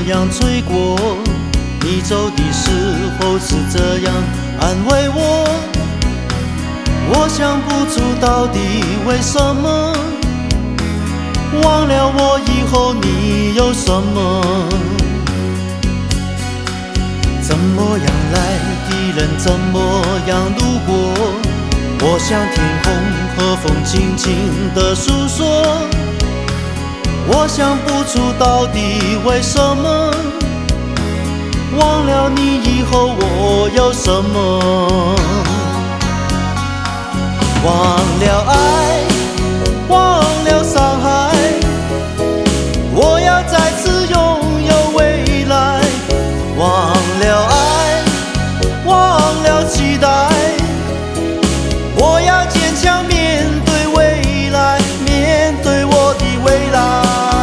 样吹过，你走的时候是这样安慰我。我想不出到底为什么，忘了我以后你有什么。怎么样来的人怎么样路过，我向天空和风轻轻地诉说。我想不出到底为什么，忘了你以后我有什么。忘了爱，忘了伤害，我要再次拥有未来。忘了爱，忘了期待，我要坚强面对未来，面对我的未来。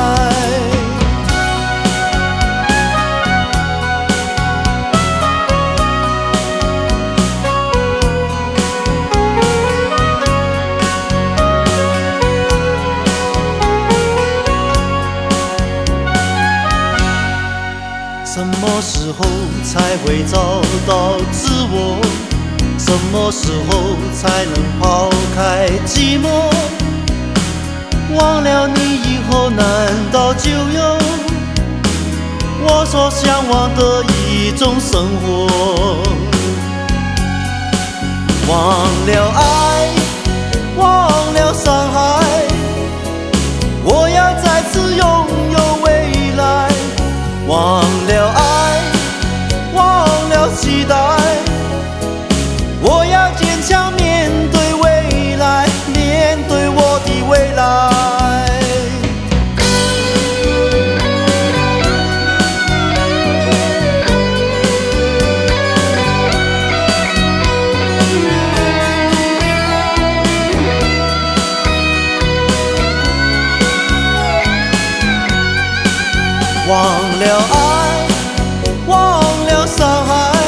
什么时候才会找到自我？什么时候才能抛开寂寞？忘了你以后，难道就有我所向往的一种生活？忘了爱，忘了伤害，我要再次拥有未来。忘了爱，忘了期待，我要坚强面对未来，面对我的未来。忘了爱，忘了伤害，